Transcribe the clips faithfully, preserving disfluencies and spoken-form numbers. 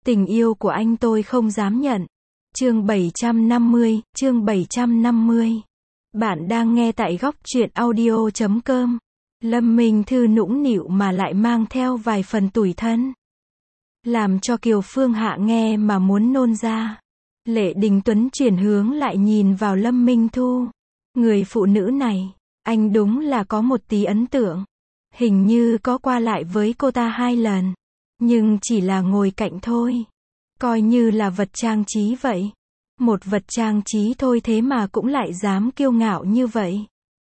Tình yêu của anh tôi không dám nhận. Chương bảy trăm năm mươi, chương bảy trăm năm mươi. Bạn đang nghe tại góc truyện audio chấm com. Lâm Minh Thư nũng nịu mà lại mang theo vài phần tủi thân. Làm cho Kiều Phương Hạ nghe mà muốn nôn ra. Lệ Đình Tuấn chuyển hướng lại nhìn vào Lâm Minh Thu. Người phụ nữ này, anh đúng là có một tí ấn tượng. Hình như có qua lại với cô ta hai lần. Nhưng chỉ là ngồi cạnh thôi. Coi như là vật trang trí vậy. Một vật trang trí thôi thế mà cũng lại dám kiêu ngạo như vậy.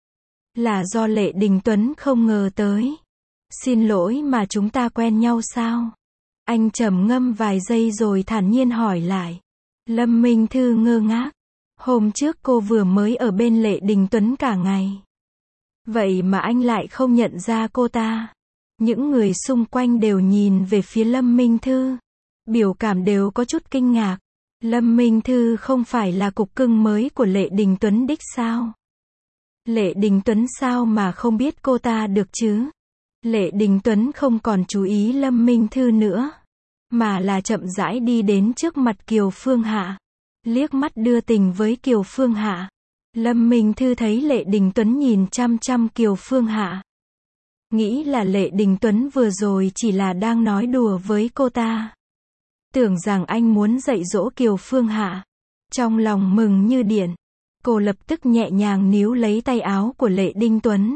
Là do Lệ Đình Tuấn không ngờ tới. Xin lỗi mà chúng ta quen nhau sao? Anh trầm ngâm vài giây rồi thản nhiên hỏi lại. Lâm Minh Thư ngơ ngác. Hôm trước cô vừa mới ở bên Lệ Đình Tuấn cả ngày. Vậy mà anh lại không nhận ra cô ta. Những người xung quanh đều nhìn về phía Lâm Minh Thư. Biểu cảm đều có chút kinh ngạc. Lâm Minh Thư không phải là cục cưng mới của Lệ Đình Tuấn đích sao? Lệ Đình Tuấn sao mà không biết cô ta được chứ? Lệ Đình Tuấn không còn chú ý Lâm Minh Thư nữa. Mà là chậm rãi đi đến trước mặt Kiều Phương Hạ. Liếc mắt đưa tình với Kiều Phương Hạ. Lâm Minh Thư thấy Lệ Đình Tuấn nhìn chăm chăm Kiều Phương Hạ. Nghĩ là Lệ Đình Tuấn vừa rồi chỉ là đang nói đùa với cô ta. Tưởng rằng anh muốn dạy dỗ Kiều Phương Hạ. Trong lòng mừng như điện. Cô lập tức nhẹ nhàng níu lấy tay áo của Lệ Đình Tuấn.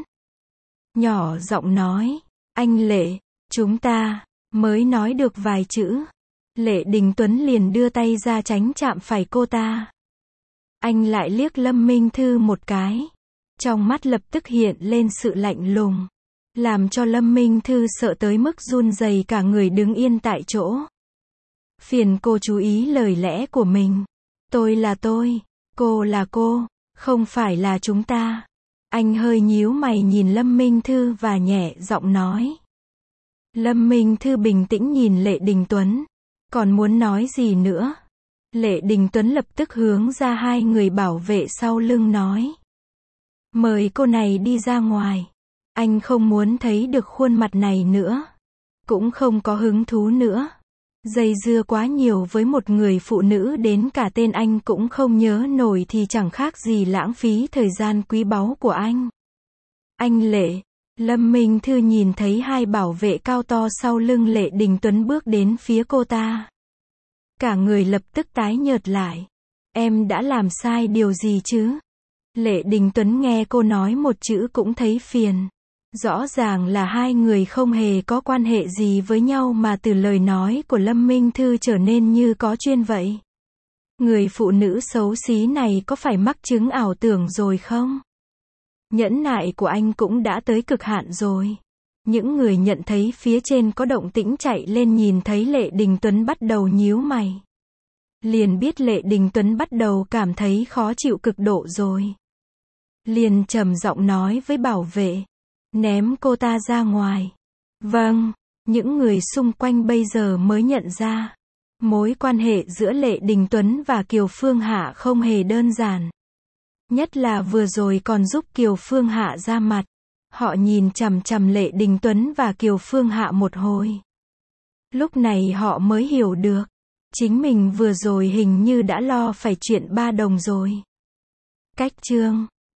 Nhỏ giọng nói. Anh Lệ, chúng ta, mới nói được vài chữ. Lệ Đình Tuấn liền đưa tay ra tránh chạm phải cô ta. Anh lại liếc Lâm Minh Thư một cái. Trong mắt lập tức hiện lên sự lạnh lùng. Làm cho Lâm Minh Thư sợ tới mức run rẩy cả người đứng yên tại chỗ. Phiền cô chú ý lời lẽ của mình. Tôi là tôi, cô là cô, không phải là chúng ta. Anh hơi nhíu mày nhìn Lâm Minh Thư và nhẹ giọng nói. Lâm Minh Thư bình tĩnh nhìn Lệ Đình Tuấn. Còn muốn nói gì nữa? Lệ Đình Tuấn lập tức hướng ra hai người bảo vệ sau lưng nói. Mời cô này đi ra ngoài. Anh không muốn thấy được khuôn mặt này nữa. Cũng không có hứng thú nữa. Dây dưa quá nhiều với một người phụ nữ đến cả tên anh cũng không nhớ nổi thì chẳng khác gì lãng phí thời gian quý báu của anh. Anh Lệ. Lâm Minh Thư nhìn thấy hai bảo vệ cao to sau lưng Lệ Đình Tuấn bước đến phía cô ta. Cả người lập tức tái nhợt lại. Em đã làm sai điều gì chứ? Lệ Đình Tuấn nghe cô nói một chữ cũng thấy phiền. Rõ ràng là hai người không hề có quan hệ gì với nhau mà từ lời nói của Lâm Minh Thư trở nên như có duyên vậy. Người phụ nữ xấu xí này có phải mắc chứng ảo tưởng rồi không? Nhẫn nại của anh cũng đã tới cực hạn rồi. Những người nhận thấy phía trên có động tĩnh chạy lên nhìn thấy Lệ Đình Tuấn bắt đầu nhíu mày. Liền biết Lệ Đình Tuấn bắt đầu cảm thấy khó chịu cực độ rồi. Liền trầm giọng nói với bảo vệ. Ném cô ta ra ngoài. Vâng, những người xung quanh bây giờ mới nhận ra. Mối quan hệ giữa Lệ Đình Tuấn và Kiều Phương Hạ không hề đơn giản. Nhất là vừa rồi còn giúp Kiều Phương Hạ ra mặt. Họ nhìn chằm chằm Lệ Đình Tuấn và Kiều Phương Hạ một hồi. Lúc này họ mới hiểu được. Chính mình vừa rồi hình như đã lo phải chuyện ba đồng rồi. Cách chương